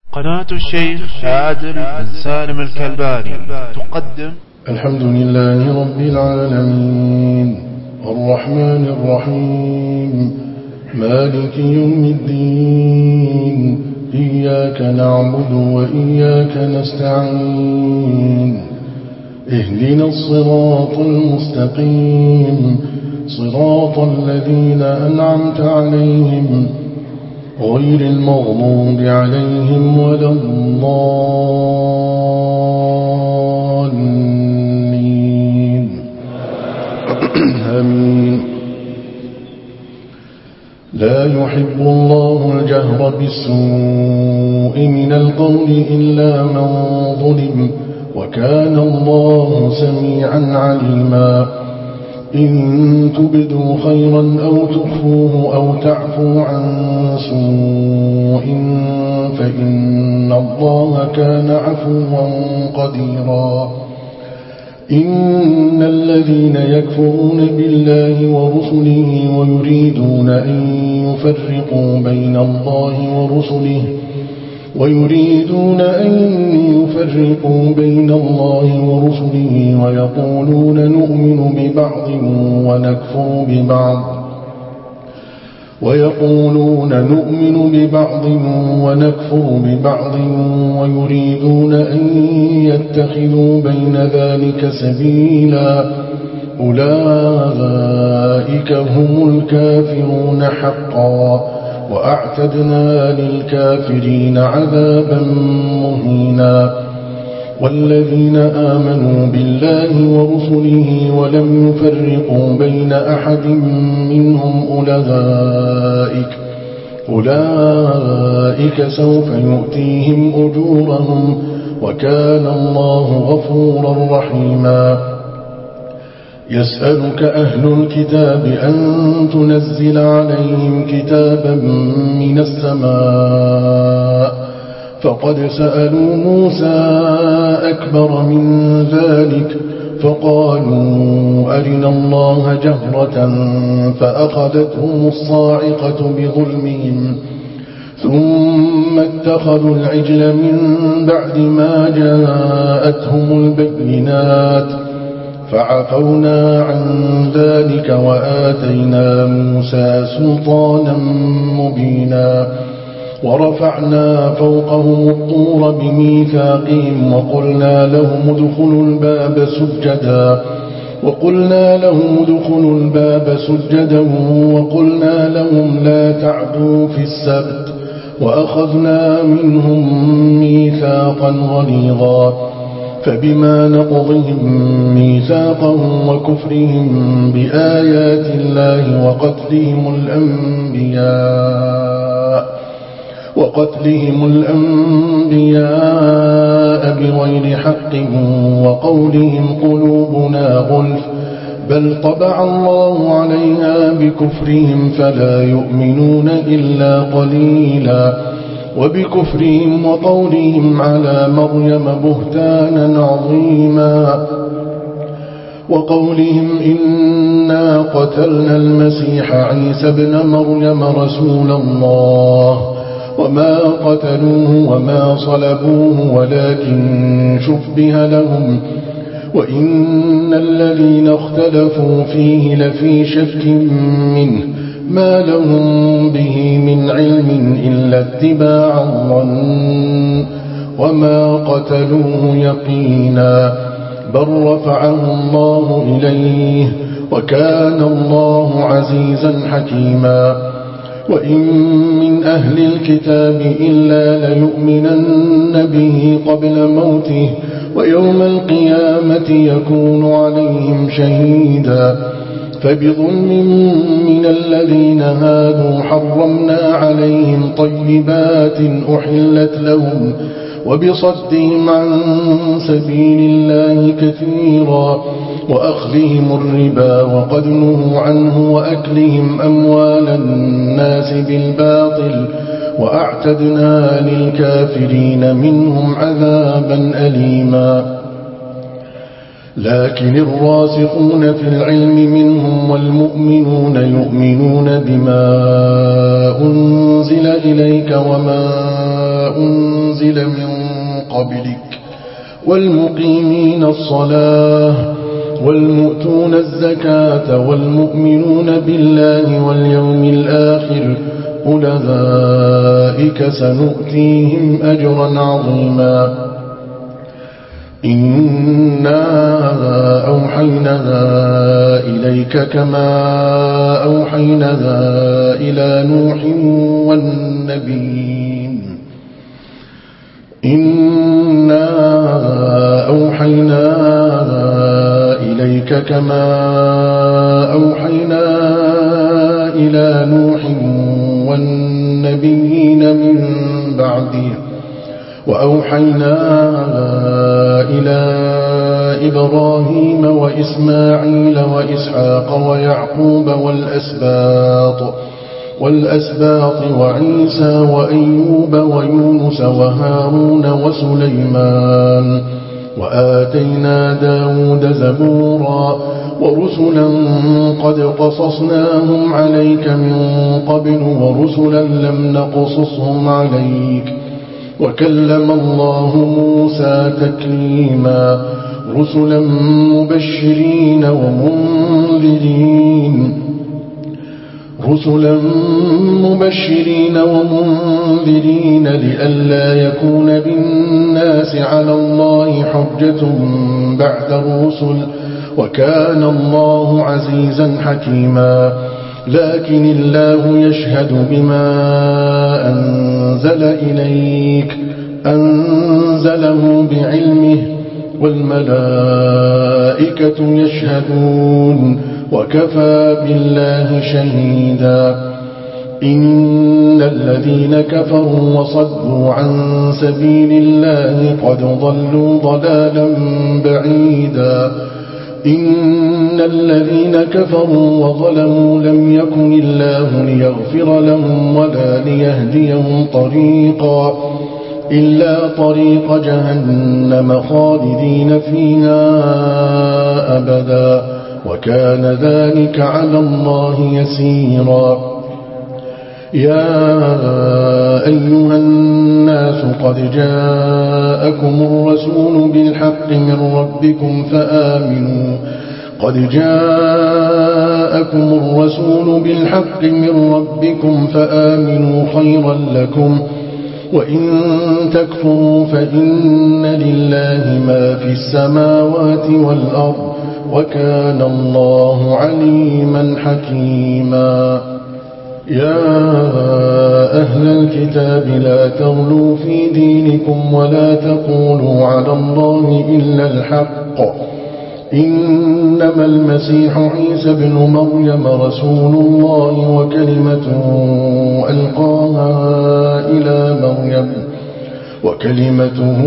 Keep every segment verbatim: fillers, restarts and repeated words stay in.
قناة الشيخ عادل بن سالم الكلباني تقدم الحمد لله رب العالمين الرحمن الرحيم مالك يوم الدين إياك نعبد وإياك نستعين اهدنا الصراط المستقيم صراط الذين أنعمت عليهم غير المغضوب عليهم ولا الضالين آمين. لا يحب الله الجهر بالسوء من القول إلا من ظلم وكان الله سميعا عليما. إن تبدوا خيرا أو تخفوه أو تعفو عن سوء فإن الله كان عفوا قديرا. إن الذين يكفرون بالله ورسله ويريدون أن يفرقوا بين الله ورسله ويريدون أن يفرقوا بين الله ورسله ويقولون نؤمن ببعض ونكفر ببعض ويقولون نؤمن ببعض ونكفر ببعض ويريدون أن يتخذوا بين ذلك سبيلا. أولئك هم الكافرون حقا وأعتدنا للكافرين عذابا مهينا. والذين آمنوا بالله ورسله ولم يفرقوا بين أحد منهم أولئك أولئك سوف يؤتيهم أجورهم وكان الله غفورا رحيما. يسألك أهل الكتاب أن تنزل عليهم كتابا من السماء فقد سألوا موسى أكبر من ذلك فقالوا أرنا الله جهرة فأخذتهم الصاعقة بظلمهم ثم اتخذوا العجل من بعد ما جاءتهم البينات فعفونا عن ذلك وآتينا موسى سلطانا مبينا. ورفعنا فوقهم الطور بميثاقهم وقلنا لهم ادخلوا الباب سجدا وقلنا لهم ادخلوا الباب سجدا وقلنا لهم لا تعدوا في السبت وأخذنا منهم ميثاقا غليظا. فبما نقضهم ميثاقهم وكفرهم بآيات الله وقتلهم الأنبياء وقتلهم الأنبياء بغير حق وقولهم قلوبنا غلف بل طبع الله عليها بكفرهم فلا يؤمنون إلا قليلا. وبكفرهم وقولهم على مريم بهتانا عظيما وقولهم إنا قتلنا المسيح عيسى ابن مريم رسول الله وما قتلوه وما صلبوه ولكن شبه لهم وإن الذين اختلفوا فيه لفي شك منه ما لهم به من علم إلا اتباع الظن وما قتلوه يقينا بل رفعه الله إليه وكان الله عزيزا حكيما. وإن من أهل الكتاب إلا ليؤمنن به قبل موته ويوم القيامة يكون عليهم شهيدا. فبظلم من الذين هادوا حرمنا عليهم طيبات أحلت لهم وبصدهم عن سبيل الله كثيرا وأخذهم الربا وقد نهوا عنه وأكلهم أموال الناس بالباطل وأعتدنا للكافرين منهم عذابا أليما. لكن الراسخون في العلم منهم والمؤمنون يؤمنون بما أنزل إليك وما أنزل أنزل من قبلك والمقيمين الصلاة والمؤتون الزكاة والمؤمنون بالله واليوم الآخر أولئك سنؤتيهم أجرا عظيما. إنا أوحينا إليك كما أوحينا إلى نوح والنبيين إنا أوحينا إليك كما أوحينا إلى نوح والنبيين من بعده وأوحينا إلى إبراهيم وإسماعيل وإسحاق ويعقوب والأسباط والأسباط وعيسى وأيوب ويونس وهارون وسليمان وآتينا داود زبورا ورسلا قد قصصناهم عليك من قبل ورسلا لم نقصصهم عليك وكلم الله موسى تكليما رسلا مبشرين ومنذرين رسلا مبشرين ومنذرين لئلا يكون بالناس على الله حجة بعد الرسل وكان الله عزيزا حكيما. لكن الله يشهد بما أنزل إليك أنزله بعلمه والملائكة يشهدون وكفى بالله شهيدا. إن الذين كفروا وصدوا عن سبيل الله قد ضلوا ضلالا بعيدا. إن الذين كفروا وظلموا لم يكن الله ليغفر لهم ولا ليهديهم طريقا إلا طريق جهنم خالدين فيها أبدا وكان ذلك على الله يسيرا. يا أيها الناس قد جاءكم الرسول بالحق من ربكم فآمنوا قد جاءكم الرسول بالحق من ربكم فآمنوا خيرا لكم وإن تكفروا فإن لله ما في السماوات والأرض وكان الله عليما حكيما. يا أهل الكتاب لا تغلوا في دينكم ولا تقولوا على الله إلا الحق إنما المسيح عيسى بن مريم رسول الله وكلمته ألقاها إلى مريم وكلمته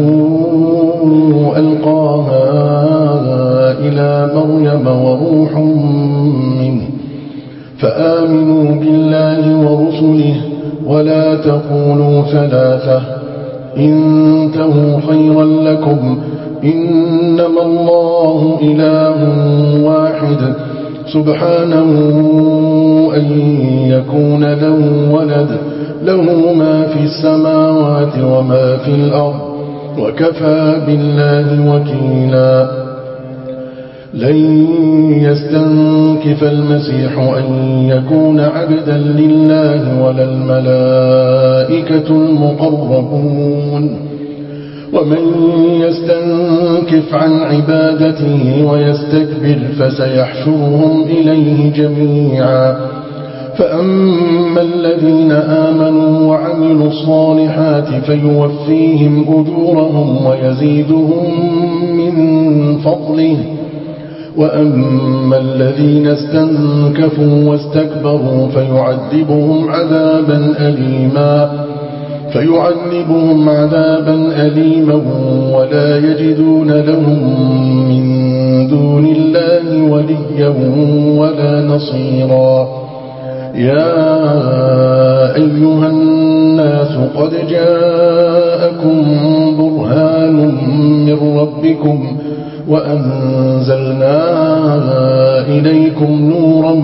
ألقاها إلى مريم وروح منه فآمنوا بالله ورسله ولا تقولوا ثلاثة انتهوا خيرا لكم إنما الله إله واحد سبحانه أن يكون له ولد له ما في السماوات وما في الأرض وكفى بالله وكيلا. لن يستنكف المسيح أن يكون عبدا لله ولا الملائكة المقربون ومن يستنكف عن عبادته ويستكبر فسيحشرهم إليه جميعا. فأما الذين آمنوا وعملوا الصالحات فيوفيهم أجورهم ويزيدهم من فضله وأما الذين استنكفوا واستكبروا فيعذبهم عذابا أليما فيعذبهم عذابا أليما ولا يجدون لهم من دون الله وليا ولا نصيرا. يا أيها الناس قد جاءكم برهان من ربكم وأنزلنا إليكم نورا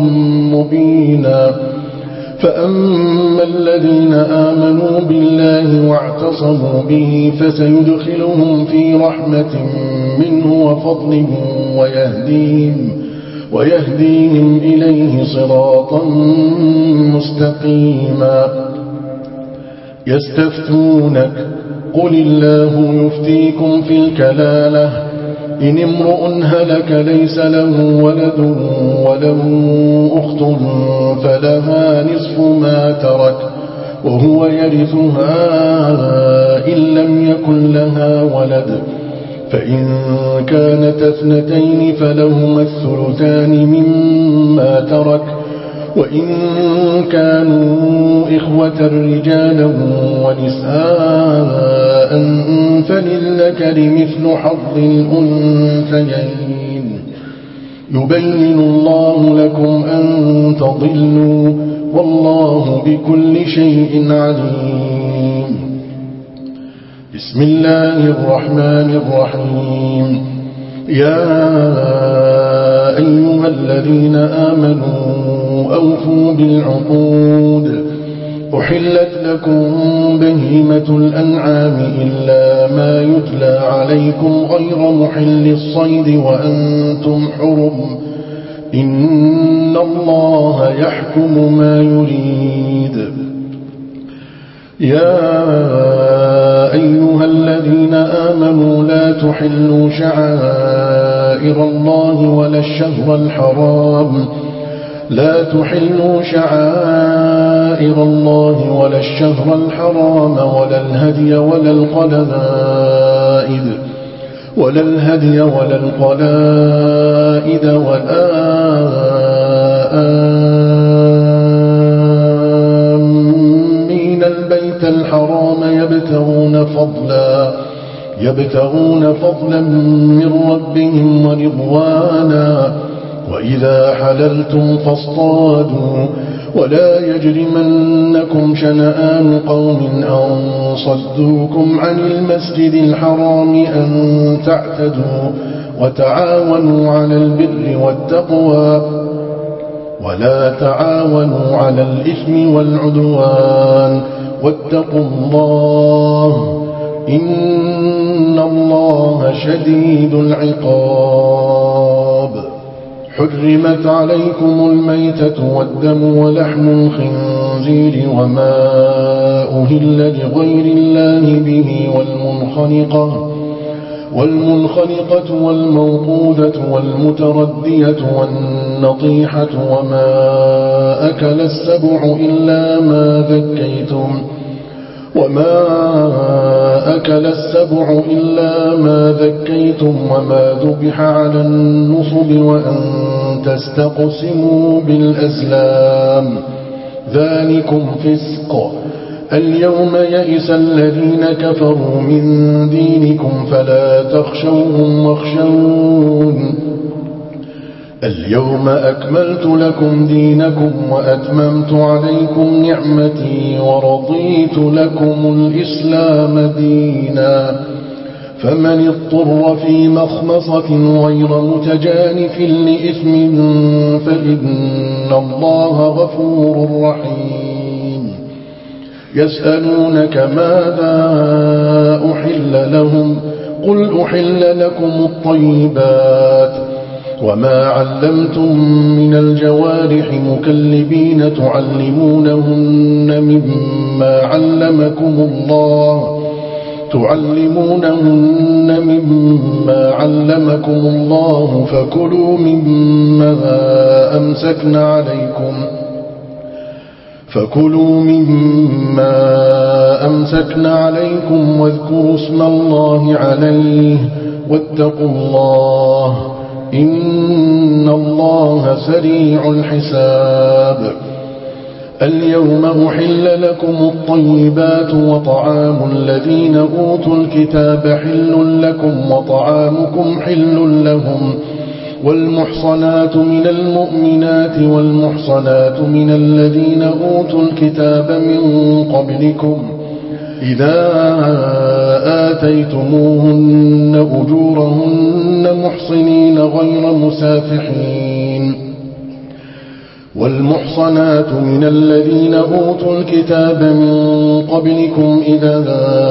مبينا. فأما الذين آمنوا بالله واعتصموا واعتصموا به فسيدخلهم في رحمة منه وفضل ويهديهم, ويهديهم إليه صراطا مستقيما. يستفتونك قل الله يفتيكم في الكلالة إن امرؤ هلك ليس له ولد وله أخت فلها نصف ما ترك وهو يرثها إن لم يكن لها ولد، فإن كانت اثنتين فلهما الثلثان مما ترك، وإن كانوا إخوة رجالا ونساء فللذكر مثل حظ الأنثيين. يبين الله لكم أن تضلوا والله بكل شيء عليم. بسم الله الرحمن الرحيم. يا أيها الذين آمنوا أوفوا بالعقود. أحلت لكم بهيمة الأنعام إلا ما يتلى عليكم غير محل الصيد وأنتم حرم، إن الله يحكم ما يريد. يا أيها الذين آمنوا لا تحلوا شعائر الله ولا الشهر الحرام لا تحلوا شعائر الله ولا الشهر الحرام ولا الهدي ولا القلائد ولا الهدي ولا القلائد ولا آمين البيت الحرام يبتغون فضلا يبتغون فضلا من ربهم ورضوانا، وإذا حللتم فاصطادوا ولا يجرمنكم شنآن قوم أن صدوكم عن المسجد الحرام أن تعتدوا، وتعاونوا على البر والتقوى ولا تعاونوا على الإثم والعدوان، واتقوا الله إن الله شديد العقاب. حرمت عليكم الميتة والدم ولحم الخنزير وما أهل لغير الله به والمنخنقة والمنخنقة والموقوذة والمتردية والنطيحة وما أكل السبع إلا ما ذكيتم وما أكل السبع إلا ما ذكيتم وما ذبح على النصب وأن تستقسموا بالأزلام، ذلكم فسق. اليوم يئس الذين كفروا من دينكم فلا تخشوهم واخشون. اليوم أكملت لكم دينكم وأتممت عليكم نعمتي ورضيت لكم الإسلام دينا، فمن اضطر في مخمصة غير متجانف لإثم فإن الله غفور رحيم. يسألونك ماذا أحل لهم قل أحل لكم الطيبات وما علمتم من الجوارح مكلبين تعلمونهن مما علمكم الله تعلمونهن مما علمكم الله فكلوا مما أمسكن عليكم فكلوا مما أمسكن عليكم واذكروا اسم الله عليه واتقوا الله إن الله سريع الحساب. اليوم أحل لكم الطيبات وطعام الذين أوتوا الكتاب حل لكم وطعامكم حل لهم، والمحصنات من المؤمنات والمحصنات من الذين أوتوا الكتاب من قبلكم إذا آتيتموهن أجورهن محصنين غير مسافحين والمحصنات من الذين أوتوا الكتاب من قبلكم إذا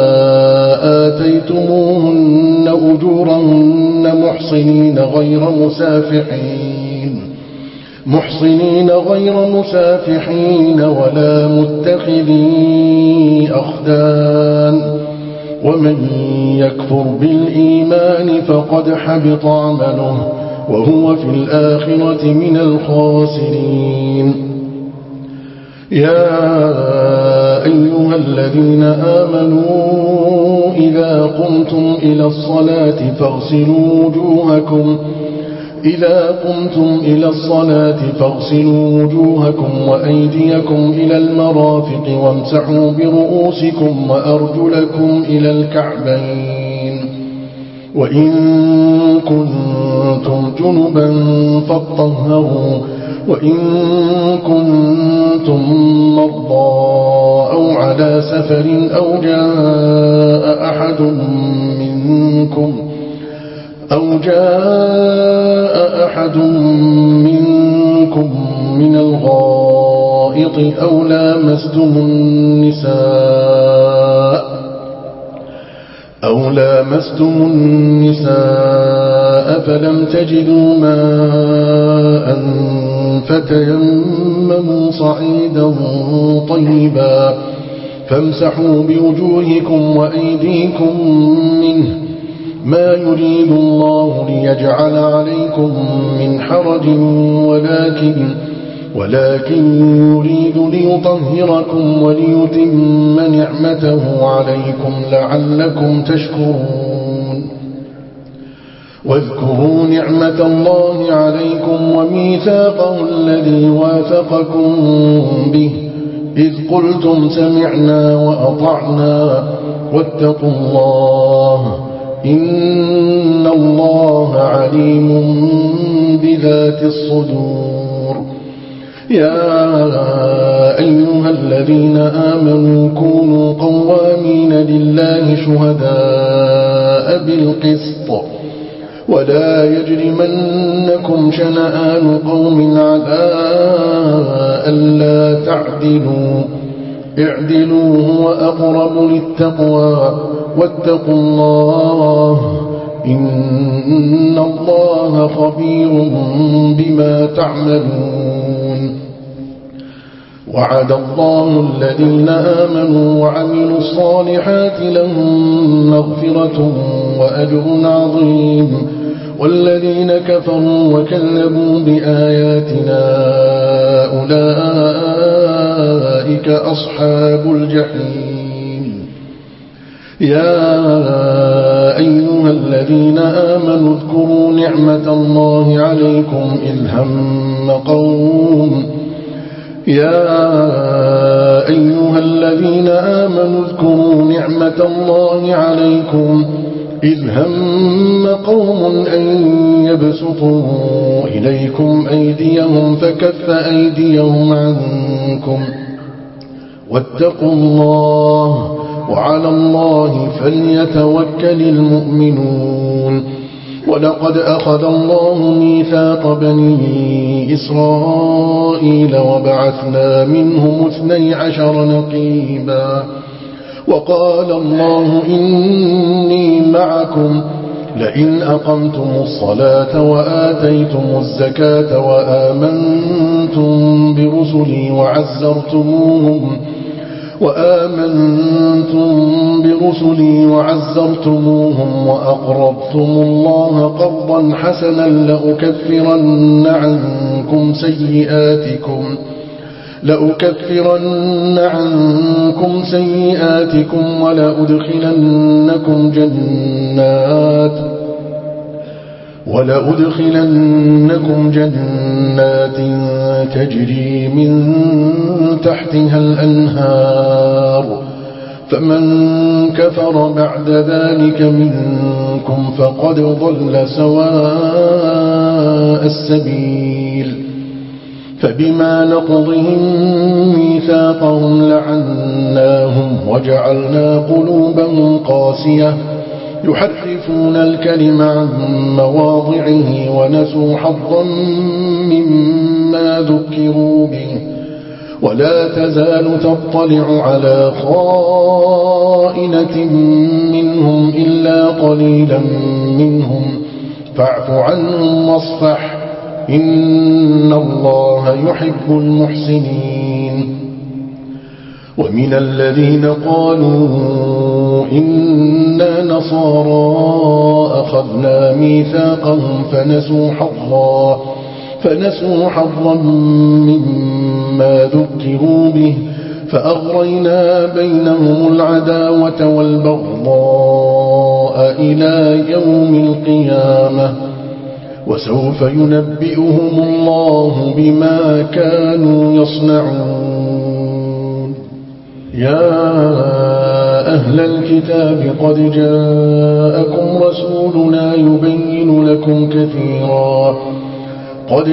آتيتموهن أجورهن محصنين غير مسافحين محصنين غير مسافحين ولا متخذي أخدان ومن يكفر بالإيمان فقد حبط عمله وهو في الآخرة من الخاسرين. يا أيها الذين آمنوا إذا قمتم إلى الصلاة فاغسلوا وجوهكم إذا قمتم إلى الصلاة فاغسلوا وجوهكم وأيديكم إلى المرافق وامسحوا برؤوسكم وأرجلكم إلى الكعبين وإن كنتم جنبا فاطهروا وإن كنتم مرضى أو على سفر أو جاء أحد منكم أو جاء أحد منكم من الغائط أو لامستم النساء أو لامستم النساء فلم تجدوا ماء فتيمموا صعيدا طيبا فامسحوا بوجوهكم وأيديكم منه ما يريد الله ليجعل عليكم من حرج ولكن ولكن يريد ليطهركم وليتم نعمته عليكم لعلكم تشكرون. واذكروا نعمة الله عليكم وميثاقه الذي واثقكم به إذ قلتم سمعنا وأطعنا واتقوا الله إن الله عليم بذات الصدور. يا أيها الذين آمنوا كونوا قوامين لله شهداء بالقسط ولا يجرمنكم شنآن قوم على ألا تعدلوا اعدلوا هو أقرب للتقوى واتقوا الله إن الله خبير بما تعملون. وعد الله الذين آمنوا وعملوا الصالحات لهم مغفرة وأجر عظيم والذين كفروا وكذبوا بآياتنا أولئك أصحاب الجحيم. يا أيها الذين آمنوا اذكروا نعمة الله عليكم إذ هم قوم يا أيها الذين آمنوا اذكروا نعمة الله عليكم إذ هم قوم أن يبسطوا إليكم أيديهم فكف أيديهم عنكم واتقوا الله وعلى الله فليتوكل المؤمنون. ولقد أخذ الله ميثاق بني إسرائيل وبعثنا منهم اثني عشر نقيبا وقال الله إني معكم لئن أقمتم الصلاة وآتيتم الزكاة وآمنتم برسلي وعزرتموهم وآمنتم برسلي وعزرتموهم وأقرضتم الله قرضا حسنا لأكفرن عنكم سيئاتكم لأكفرن عنكم سيئاتكم ولأدخلنكم جنات ولأدخلنكم جنات تجري من تحتها الأنهار فمن كفر بعد ذلك منكم فقد ضل سواء السبيل. فبما نقضهم ميثاقهم لعناهم وجعلنا قلوبهم قاسية يحرفون الكلم عن مواضعه ونسوا حظا مما مما ذكروا به ولا تزال تطلع على خائنة منهم إلا قليلا منهم فاعف عنهم واصفح إن الله يحب المحسنين. ومن الذين قالوا إنا نصارى أخذنا ميثاقهم فنسوا حظا فنسوا حظا مما ذكروا به فأغرينا بينهم العداوة والبغضاء إلى يوم القيامة وسوف ينبئهم الله بما كانوا يصنعون. يا أهل الكتاب قد جاءكم رسولنا يبين لكم كثيرا قد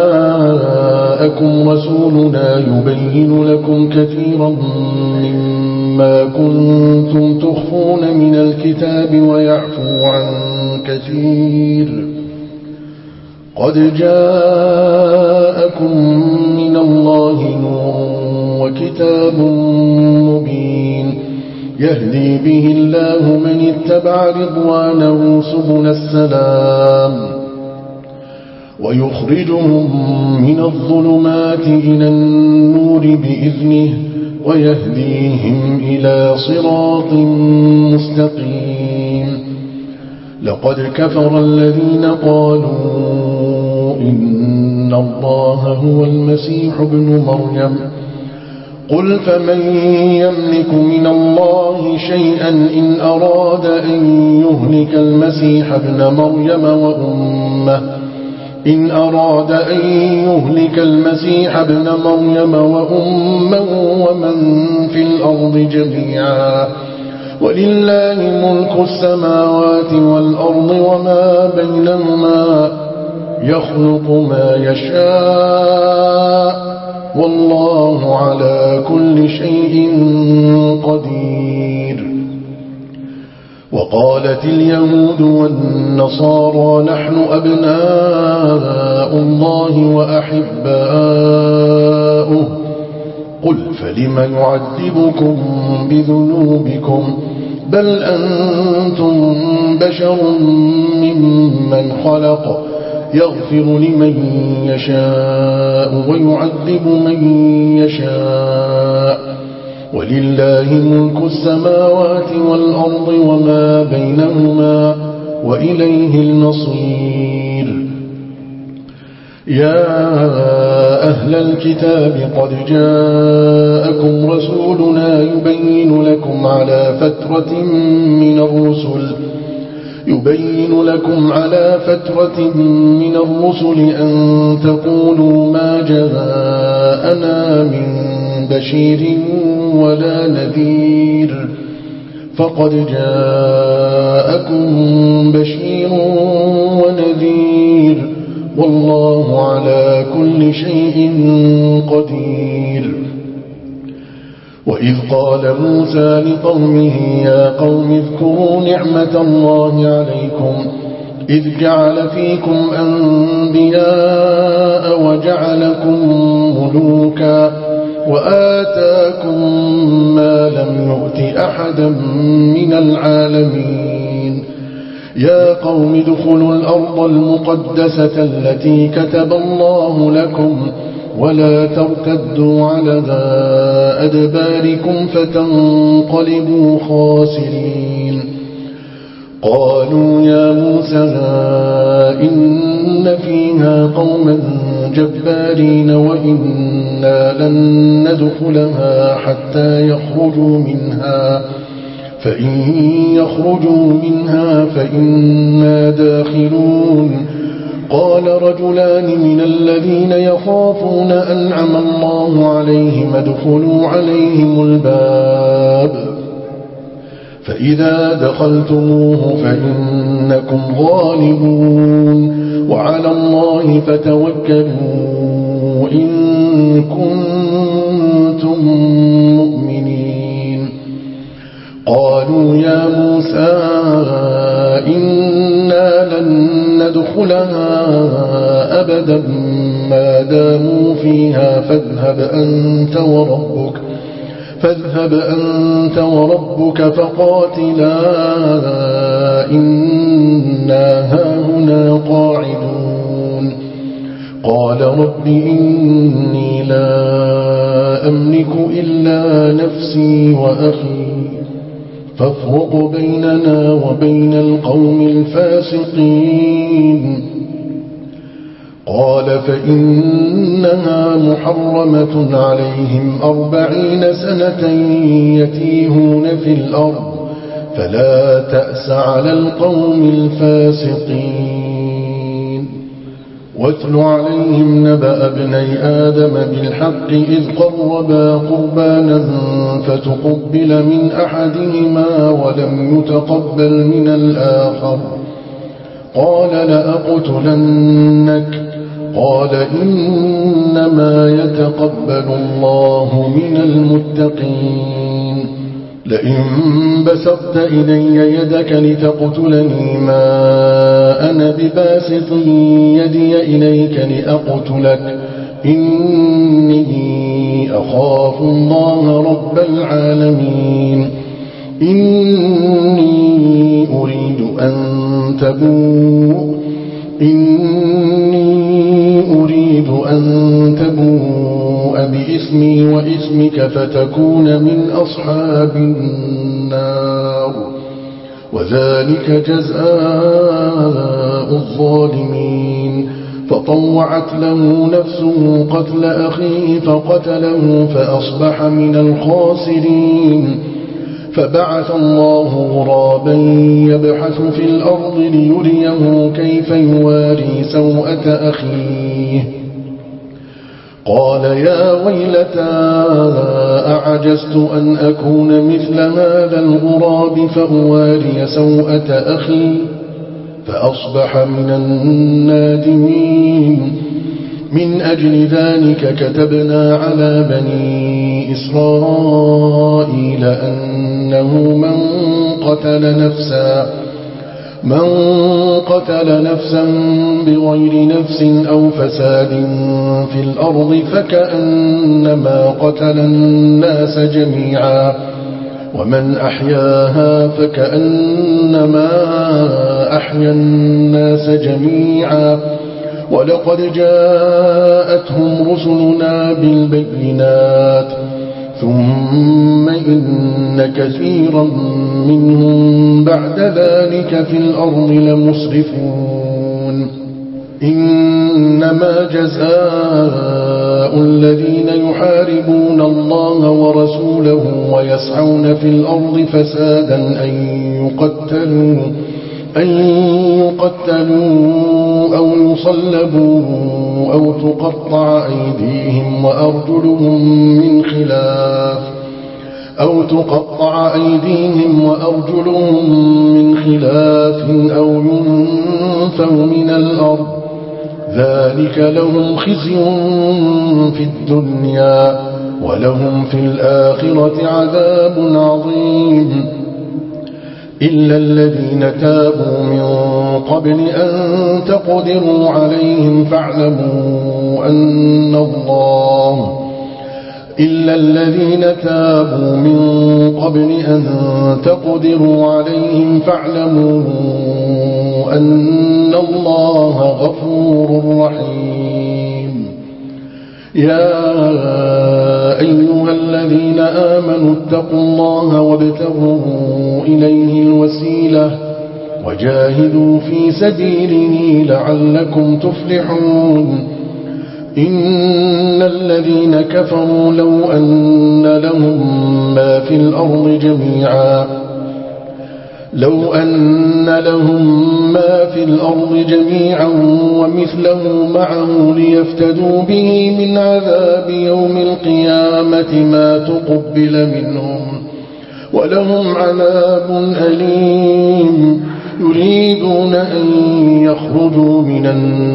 جاءكم رسولنا يبين لكم كثيرا مما كنتم تخفون من الكتاب ويعفو عن كثير قد جاءكم من الله نور وكتاب مبين يهدي به الله من اتبع رضوانه سبل السلام ويخرجهم من الظلمات إلى النور بإذنه ويهديهم إلى صراط مستقيم. لقد كفر الذين قالوا إن الله هو المسيح ابن مريم قل فمن يملك من الله شيئا إن أراد أن يهلك المسيح ابن مريم وأمه إن أراد أن يهلك المسيح ابن مريم وأمه ومن في الأرض جميعا ولله ملك السماوات والأرض وما بينهما يخلق ما يشاء والله على كل شيء قدير. وقالت اليهود والنصارى نحن أبناء الله وأحباؤه قل فلم يعذبكم بذنوبكم بل أنتم بشر ممن خلق يغفر لمن يشاء ويعذب من يشاء ولله ملك السماوات والأرض وما بينهما وإليه المصير. يا أهل الكتاب قد جاءكم رسولنا يبين لكم على فترة من الرسل يبين لكم على فترة من الرسل أن تقولوا ما جاءنا من بشير ولا نذير فقد جاءكم بشير ونذير والله على كل شيء قدير. وإذ قال موسى لقومه يا قوم اذكروا نعمة الله عليكم إذ جعل فيكم أنبياء وجعلكم ملوكا وآتاكم ما لم يؤت أحدا من العالمين. يا قوم ادخلوا الأرض المقدسة التي كتب الله لكم ولا ترتدوا على أدباركم فتنقلبوا خاسرين. قالوا يا موسى إن فيها قوما جبارين وإنا لن ندخلها حتى يخرجوا منها فإن يخرجوا منها فإنا داخلون. قال رجلان من الذين يخافون أنعم الله عليهم ادخلوا عليهم الباب فإذا دخلتموه فإنكم غالبون وعلى الله فتوكلوا إن كنتم مؤمنين. قالوا يا موسى إنا لن ندخلها أبدا ما داموا فيها فاذهب أنت وربك فاذهب أنت وربك فقاتلا إنا هاهنا قاعدون قال رب إني لا أملك إلا نفسي وأخي فافرق بيننا وبين القوم الفاسقين قال فإنها محرمة عليهم أربعين سنة يتيهون في الأرض فلا تأس على القوم الفاسقين واتل عليهم نبأ ابني آدم بالحق إذ قربا قربانا فتقبل من أحدهما ولم يتقبل من الآخر قال لأقتلنك قال إنما يتقبل الله من المتقين لئن بسطت إلي يدك لتقتلني ما أنا بباسط يدي إليك لأقتلك إني أخاف الله رب العالمين إني أريد أن تبوء إني أريد أن تبوء بإثمي وإثمك فتكون من أصحاب النار وذلك جزاء الظالمين فطوعت له نفسه قتل أخيه فقتله فأصبح من الخاسرين فبعث الله غرابا يبحث في الأرض ليريه كيف يواري سوءة أخيه قال يا ويلتى أعجزت أن أكون مثل هذا الغراب فأواري سوءة أخي فأصبح من النادمين من أجل ذلك كتبنا على بني إسرائيل أنه من قتل نفسا من قتل نفسا بغير نفس أو فساد في الأرض فكأنما قتل الناس جميعا ومن أحياها فكأنما أحيا الناس جميعا ولقد جاءتهم رسلنا بالبينات ثم إن كثيرا منهم بعد ذلك في الأرض لمسرفون إنما جزاء الذين يحاربون الله ورسوله ويسعون في الأرض فسادا أن يقتلوا أن يقتلوا أو يصلبوا أو تقطع أيديهم وأرجلهم من خلاف أو تقطع أيديهم وأرجلهم من خلاف أو ينفوا من الأرض ذلك لهم خزي في الدنيا ولهم في الآخرة عذاب عظيم إلا الذين تابوا من قبل أن تقدروا عليهم فاعلموا أن الله إلا الذين تابوا من قبل أن تقدروا عليهم فاعلموا أن الله غفور رحيم يا أيها الذين آمنوا اتقوا الله وابتغوا إليه الوسيلة وجاهدوا في سبيله لعلكم تفلحون إن الذين كفروا لو أن لهم ما في الأرض جميعا لو أن لهم ما في الأرض جميعا ومثله معه ليفتدوا به من عذاب يوم القيامة ما تقبل منهم ولهم عذاب أليم يريدون أن يخرجوا من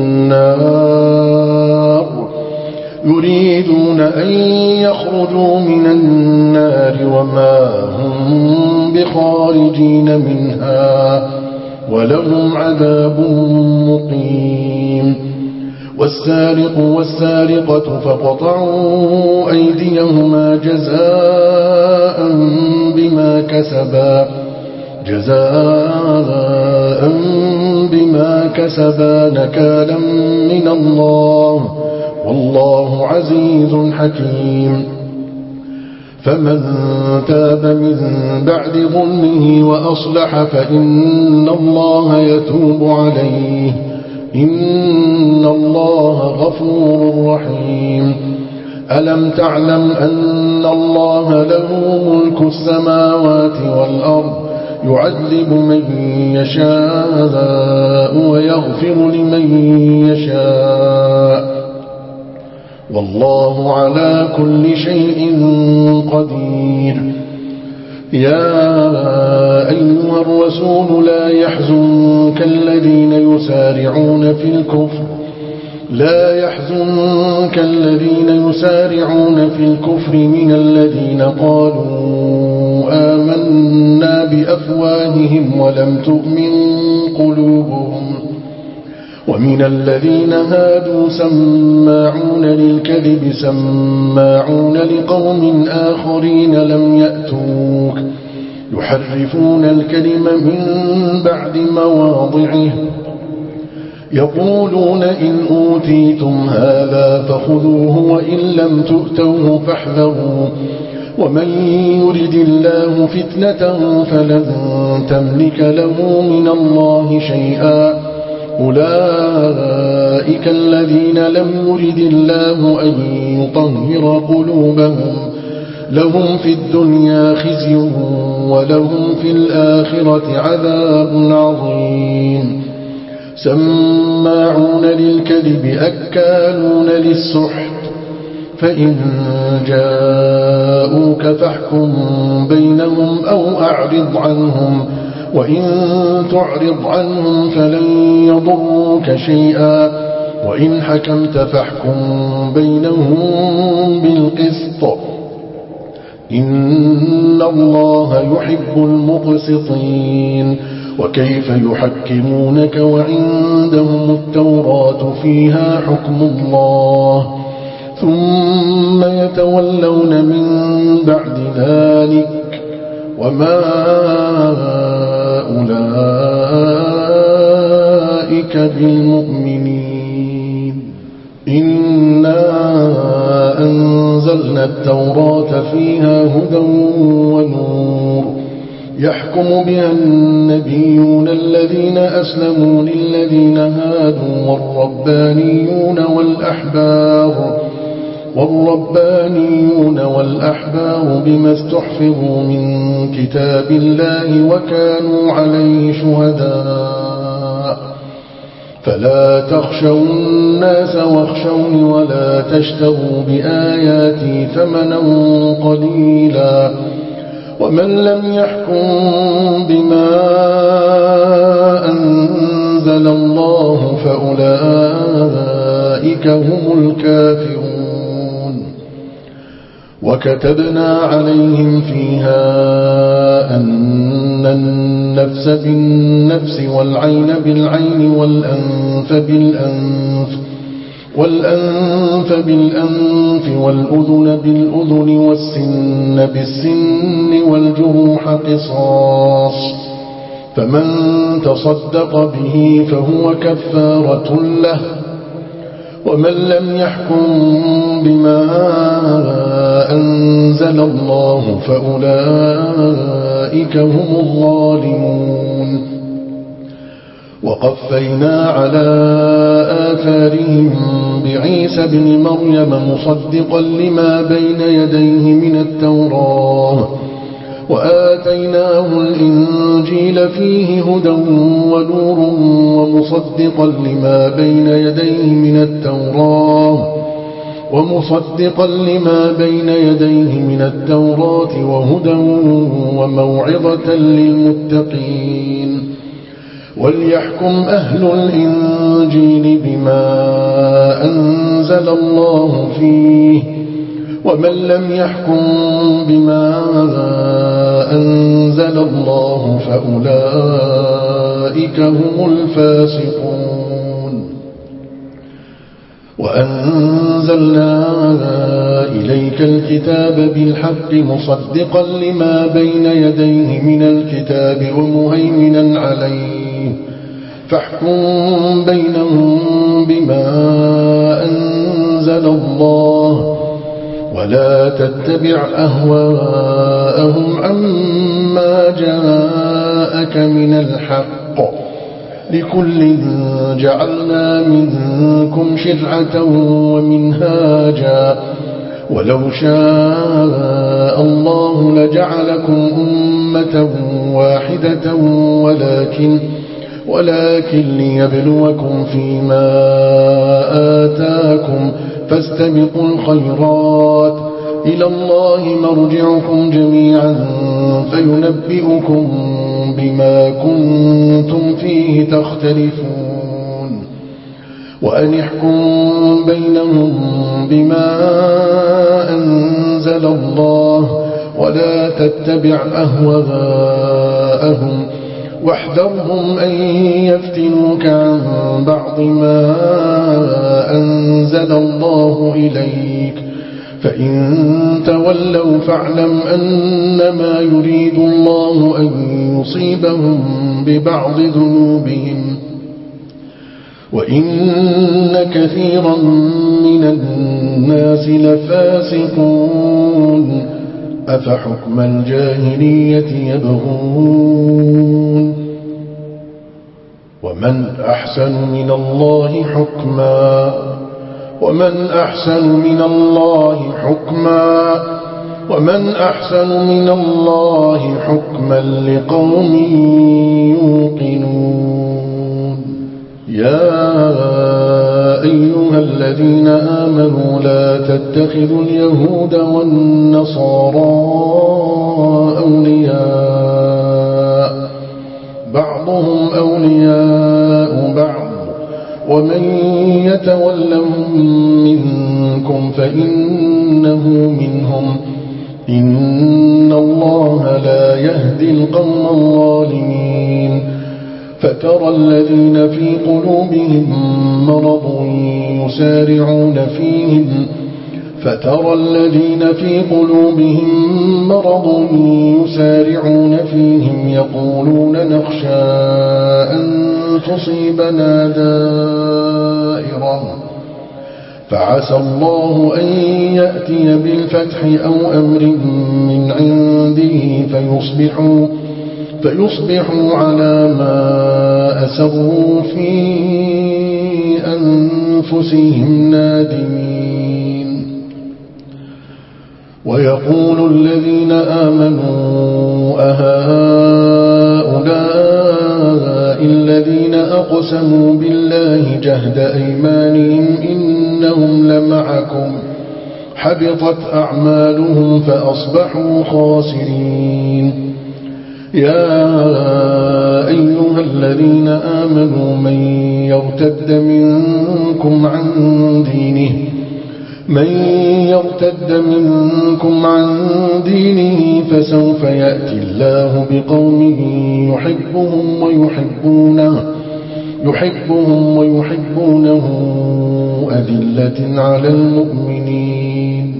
النار يريدون أن يخرجوا من النار وما هم بخارجين منها ولهم عذاب مقيم والسارق والسارقة فقطعوا أيديهما جزاء بما كسبا جزاء بما كسبا نكالا من الله والله عزيز حكيم. فمن تاب من بعد ظلمه وأصلح فإن الله يتوب عليه إن الله غفور رحيم. ألم تعلم أن الله له ملك السماوات والأرض يعذب من يشاء ويغفر لمن يشاء والله على كل شيء قدير. يا أيها الرسول لا يحزنك الذين يسارعون في الكفر لا يحزنك الذين يسارعون في الكفر من الذين قالوا آمنا بأفواههم ولم تؤمن قلوبهم ومن الذين هادوا سماعون للكذب سماعون لقوم آخرين لم يأتوك يحرفون الكلم من بعد مواضعه يقولون إن أوتيتم هذا فخذوه وإن لم تؤتوه فاحذروا ومن يرد الله فتنته فلن تملك له من الله شيئا أولئك الذين لم يرد الله أن يطهر قلوبهم لهم في الدنيا خزي ولهم في الآخرة عذاب عظيم. سماعون للكذب أكالون للسحت فإن جاءوك فاحكم بينهم أو أعرض عنهم وإن تعرض عنهم فلن يضروك شيئا وإن حكمت فاحكم بينهم بالقسط إن الله يحب المقسطين. وكيف يحكمونك وعندهم التوراة فيها حكم الله ثم يتولون من بعد ذلك وما أولئك بالمؤمنين. إنا أنزلنا التوراة فيها هدى ونور يحكم بها النبيون الذين أسلموا للذين هادوا والربانيون والأحبار والربانيون والأحبار بما استحفظوا من كتاب الله وكانوا عليه شهداء فلا تخشوا الناس واخشوني ولا تشتروا بآياتي ثمنا قليلا ومن لم يحكم بما أنزل الله فأولئك هم الكافرون. وكتبنا عليهم فيها أن النفس بالنفس والعين بالعين والأنف بالأنف والأنف بالأنف والأذن بالأذن والسن بالسن والجروح قصاص فمن تصدق به فهو كفارة له ومن لم يحكم بما أنزل الله فأولئك هم الظالمون. وقفينا على آثارهم بعيسى ابن مريم مصدقا لما بين يديه من التوراة وآتيناه الإنجيل فيه هدى ونور ومصدقا لما بين يديه من التوراة ومصدقا لما بين يديه من التوراة وهدى وموعظة للمتقين. وليحكم أهل الإنجيل بما أنزل الله فيه ومن لم يحكم بما أنزل الله فأولئك هم الفاسقون. وأنزلنا إليك الكتاب بالحق مصدقا لما بين يديه من الكتاب ومهيمنا عليه فاحكم بينهم بما أنزل الله ولا تتبع أهواءهم عما جاءك من الحق لكل جعلنا منكم شرعة ومنهاجا ولو شاء الله لجعلكم أمة واحدة ولكن ولكن ليبلوكم فيما آتاكم فاستبقوا الخيرات إلى الله مرجعكم جميعا فينبئكم بما كنتم فيه تختلفون وأن احكم بينهم بما أنزل الله ولا تتبع أهواءهم واحذرهم أن يفتنوك عن بعض ما أنزل الله إليك فإن تولوا فاعلم أنما يريد الله أن يصيبهم ببعض ذنوبهم وإن كثيرا من الناس لفاسقون أفحكم الجاهلية يبغون ومن أحسن من الله حكما ومن أحسن من الله حكما ومن أحسن من الله حكما لقوم يوقنون يا أيها الذين آمنوا لا تتخذوا اليهود والنصارى أولياء بعضهم أولياء بعض ومن يتولهم منكم فإنه منهم إن الله لا يهدي القوم الظالمين فترى الذين في قلوبهم مرض يسارعون فيهم فترى الذين في قلوبهم مرض يسارعون فيهم يقولون نخشى أن تصيبنا دائرة فعسى الله أن يأتي بالفتح أو أمر من عنده فيصبحوا فيصبحوا على ما أسروا في أنفسهم نادمين ويقول الذين آمنوا أهؤلاء الذين أقسموا بالله جهد أيمانهم إنهم لمعكم حبطت أعمالهم فأصبحوا خاسرين يا أيها الذين آمنوا من يرتد منكم عن دينه من يرتد منكم عن دينه فسوف يأتي الله بقوم يحبهم ويحبونه يحبهم ويحبونه أذلة على المؤمنين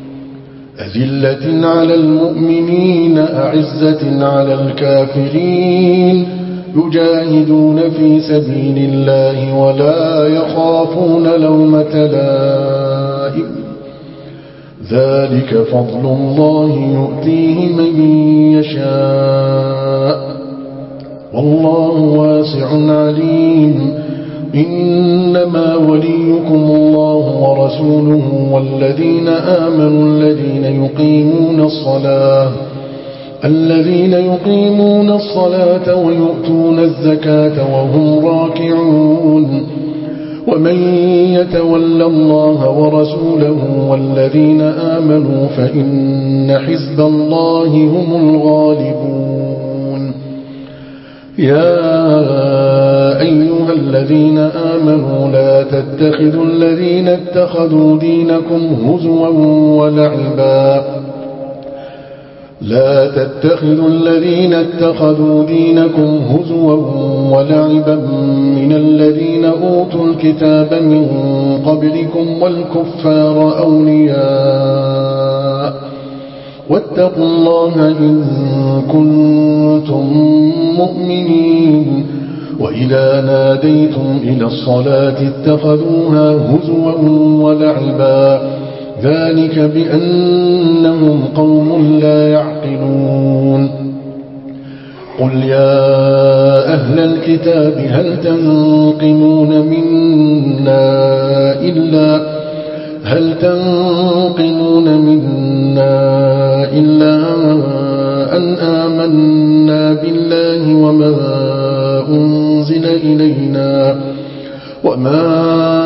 أذلة على المؤمنين أعزة على الكافرين يجاهدون في سبيل الله ولا يخافون لومة لائم ذلك فضل الله يؤتيه من يشاء والله واسع عليم إنما وليكم الله ورسوله والذين آمنوا الذين يقيمون الصلاة الذين يقيمون الصلاة ويؤتون الزكاة وهم راكعون ومن يتولى الله ورسوله والذين آمنوا فإن حزب الله هم الغالبون يا أيها الذين آمنوا لا تتخذوا الذين اتخذوا دينكم هزوا ولعبا لا تتخذوا الذين اتخذوا دينكم هزوا ولعبا من الذين الذين أوتوا الكتاب من قبلكم والكفار أولياء واتقوا الله إن كنتم مؤمنين وإذا ناديتم إلى الصلاة اتخذوها هزوا ولعبا ذلك بأنهم قوم لا يعقلون قل يا أهل الكتاب هل تنقمون منا إلا هل تنقمون منا إلا أن آمنا بالله وما أنزل إلينا وما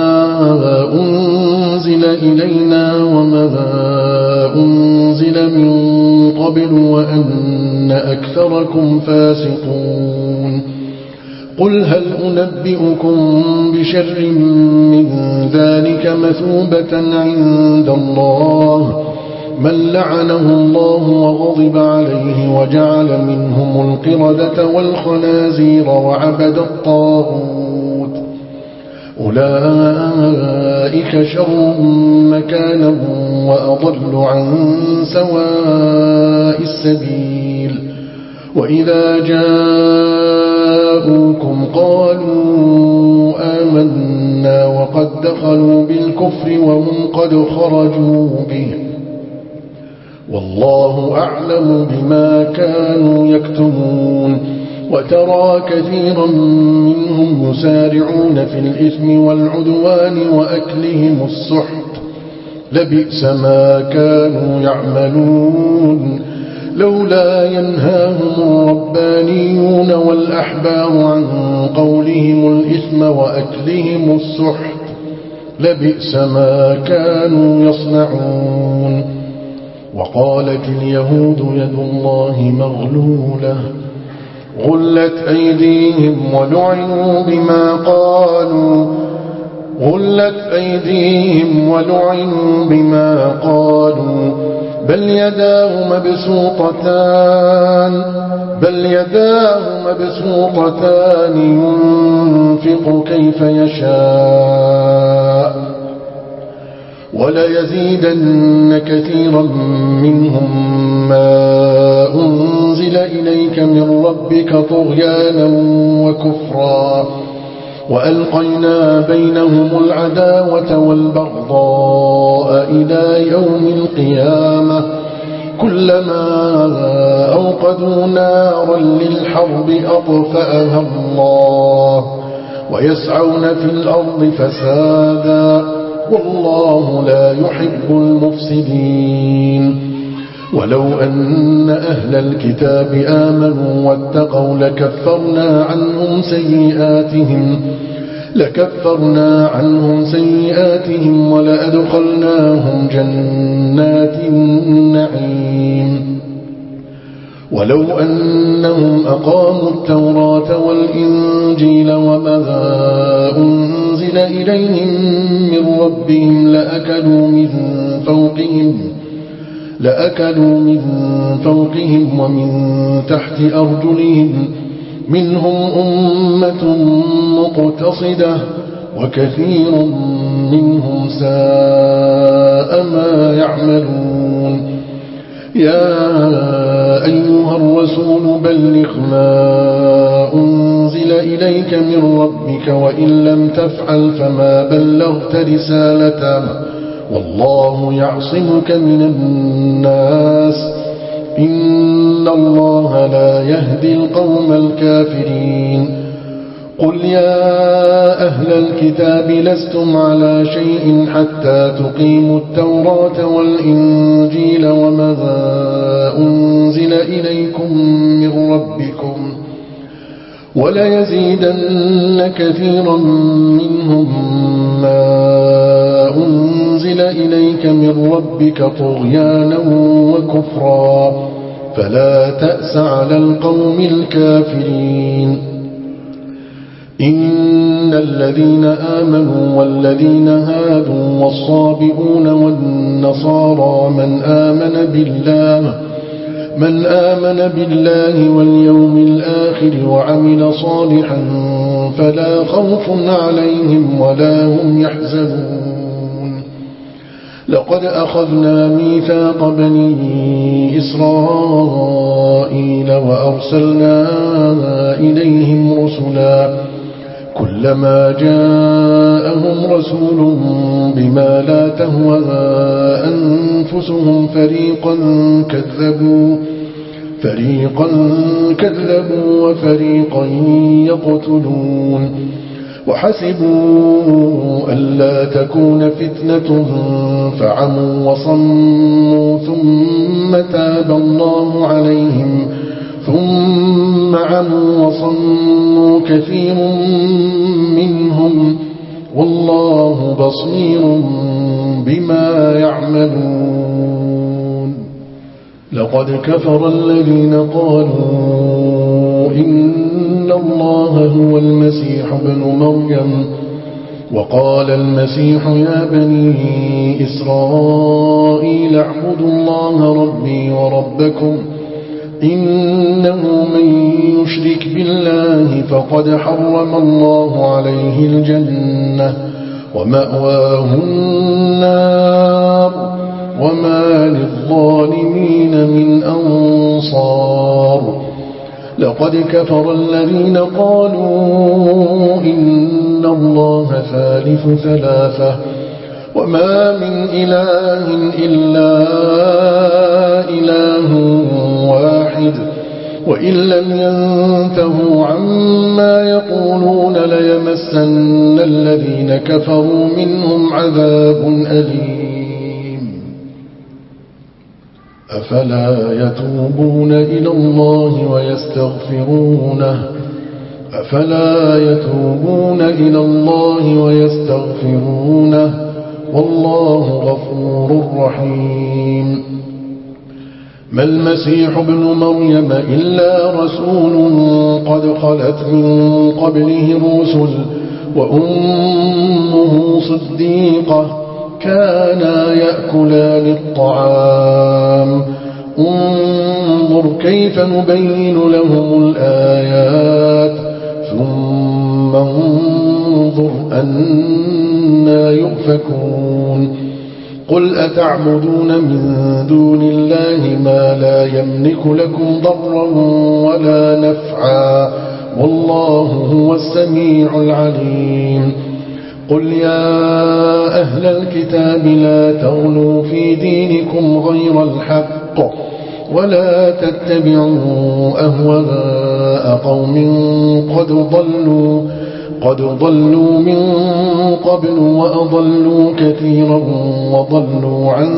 أنزل إلينا وما أنزل من قبل وأن أكثركم فاسقون قل هل أنبئكم بشر من ذلك مثوبة عند الله من لعنه الله وغضب عليه وجعل منهم القردة والخنازير وعبد الطاغوت أولئك شر مكانا وأضل عن سواء السبيل وإذا جاءوكم قالوا آمنا وقد دخلوا بالكفر وهم قد خرجوا به والله أعلم بما كانوا يكتمون وترى كثيرا منهم يسارعون في الإثم والعدوان وأكلهم السحت لبئس ما كانوا يعملون لولا ينهاهم الربانيون والأحبار عن قولهم الإثم وأكلهم السحت لبئس ما كانوا يصنعون وقالت اليهود يد الله مغلولة غلت أيديهم ولعنوا بما قالوا غلت أيديهم ولعنوا بما قالوا بل يداه مبسوطتان بل يداه مبسوطتان ينفق كيف يشاء وليزيدن كثيرا منهم ما أنزل إليك من ربك طغيانا وكفرا وألقينا بينهم العداوة والبغضاء إلى يوم القيامة كلما أوقدوا نارا للحرب أطفأها الله ويسعون في الأرض فسادا والله لا يحب المفسدين ولو أن أهل الكتاب آمنوا واتقوا لكفرنا عنهم سيئاتهم لكفرنا عنهم سيئاتهم ولأدخلناهم جنات النعيم ولو أنهم أقاموا التوراة والإنجيل وما أنزل إليهم من ربهم لأكلوا من فوقهم لأكلوا من فوقهم ومن تحت أرجلهم منهم أمة مقتصدة وكثير منهم ساء ما يعملون يا أيها الرسول بلغ ما أنزل إليك من ربك وإن لم تفعل فما بلغت رسالته والله يعصمك من الناس إن الله لا يهدي القوم الكافرين قل يا أهل الكتاب لستم على شيء حتى تقيموا التوراة والإنجيل وما أنزل إليكم من ربكم وليزيدن كثيرا منهم ما أنزل إليك من ربك طغيانا وكفرا فلا تأس على القوم الكافرين إن الذين آمنوا والذين هادوا والصابئون والنصارى من آمن بالله من آمن بالله واليوم الآخر وعمل صالحا فلا خوف عليهم ولا هم يحزنون لقد أخذنا ميثاق بني إسرائيل وأرسلنا إليهم رسلا كلما جاءهم رسول بما لا تهوى أنفسهم فريقا كذبوا فريقا كذبوا وفريقا يقتلون وحسبوا ألا تكون فتنة فعموا وصموا ثم تاب الله عليهم ثم عموا وصموا كثير منهم والله بصير بما يعملون لقد كفر الذين قالوا إن الله هو المسيح ابن مريم وقال المسيح يا بني إسرائيل اعبدوا الله ربي وربكم إنه من يشرك بالله فقد حرم الله عليه الجنة ومأواه النار وما للظالمين من أنصار لقد كفر الذين قالوا إن الله ثالث ثلاثة وما من إله إلا إله واحد وإن لم ينتهوا عما يقولون ليمسن الذين كفروا منهم عذاب أليم أفلا يتوبون إلى الله ويستغفرونه أفلا يتوبون إلى الله ويستغفرونه والله غفور رحيم ما المسيح ابن مريم إلا رسول قد خلت من قبله الرسل وأمه صديقة كانا يأكلان الطعام انظر كيف نبين لهم الآيات ثم انظر أنا يؤفكون قل أتعبدون من دون الله ما لا يملك لكم ضرا ولا نفعا والله هو السميع العليم قل يا أهل الكتاب لا تغلوا في دينكم غير الحق ولا تتبعوا أهواء قوم قد ضلوا قد ضلوا من قبل وأضلوا كثيرا وضلوا عن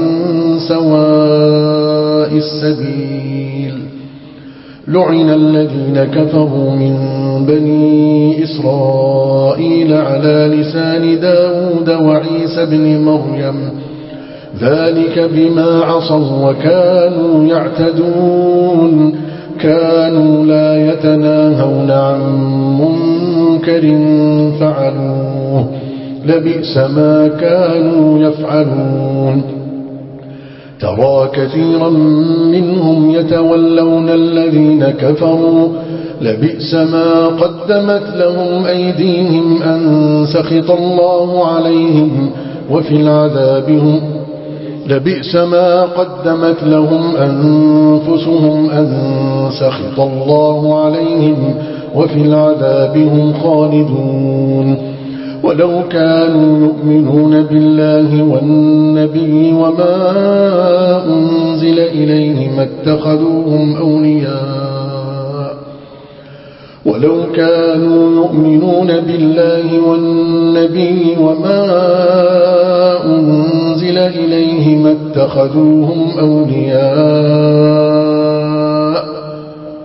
سواء السبيل لعن الذين كفروا من بني إسرائيل على لسان داود وعيسى بن مريم ذلك بما عصوا وكانوا يعتدون كانوا لا يتناهون عن منكر فعلوه لبئس ما كانوا يفعلون ترى كثيرا منهم يتولون الذين كفروا لبئس ما قدمت لهم أيديهم أن سخط الله عليهم وفي العذاب هم لبئس ما قدمت لهم أنفسهم أن سخط الله عليهم وفي العذاب هم خالدون ولو كانوا يؤمنون بالله والنبي وما أنزل إليه ما اتخذوهم أولياء ولو كانوا يؤمنون بالله والنبي وما أنزل إليه ما اتخذوهم أولياء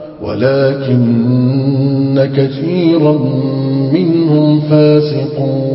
ولكن كثيرا منهم فاسقون